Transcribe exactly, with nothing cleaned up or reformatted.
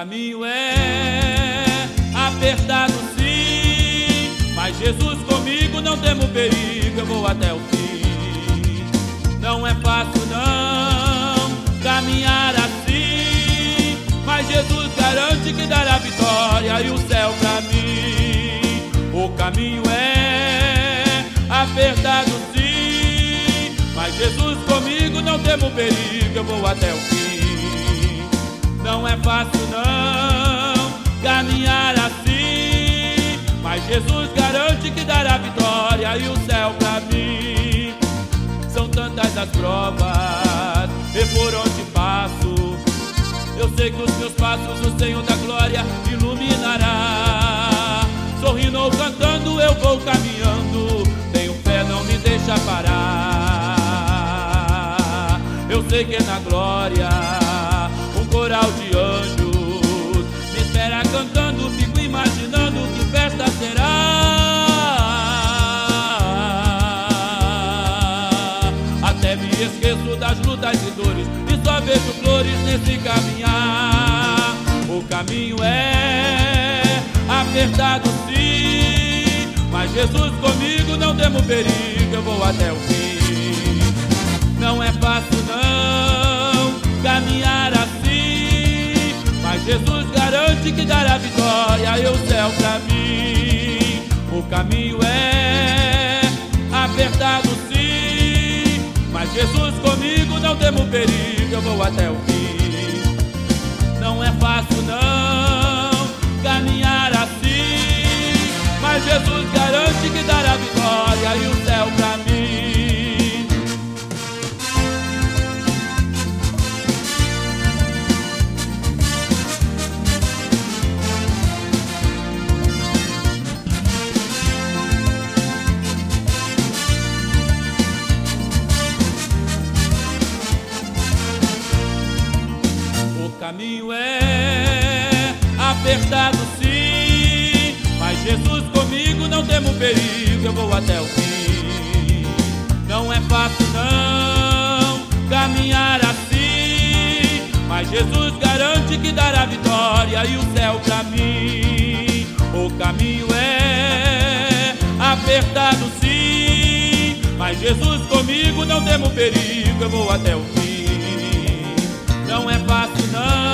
caminho é apertado sim, mas Jesus comigo, não temo perigo, eu vou até o fim. Não é fácil não caminhar assim, mas Jesus garante que dará vitória e o céu pra mim. O caminho é apertado sim, mas Jesus comigo, não temo perigo, eu vou até o fim. Não é fácil não caminhar assim, mas Jesus garante que dará vitória e o céu pra mim. São tantas as provas e por onde passo, eu sei que os meus passos o Senhor da glória iluminará. Sorrindo ou cantando eu vou caminhando, tenho fé, não me deixa parar. Eu sei que na glória um coral de anjos me espera cantando, fico imaginando que festa será. Até me esqueço das lutas e dores e só vejo flores nesse caminhar. O caminho é apertado sim, mas Jesus comigo, não temo perigo, eu vou até o fim. Não é fácil não caminhar assim, mas Jesus garante que dará vitória e o céu pra mim. O caminho é apertado sim, mas Jesus comigo, não temo perigo, eu vou até o fim. Não é fácil não caminhar assim, mas Jesus garante que dará vitória e o céu pra mim. O caminho é apertado sim, mas Jesus comigo, não temo perigo, eu vou até o fim. Não é fácil não caminhar assim, mas Jesus garante que dará vitória e o céu pra mim. O caminho é apertado sim, mas Jesus comigo, não temo perigo, eu vou até o fim. Não é fácil não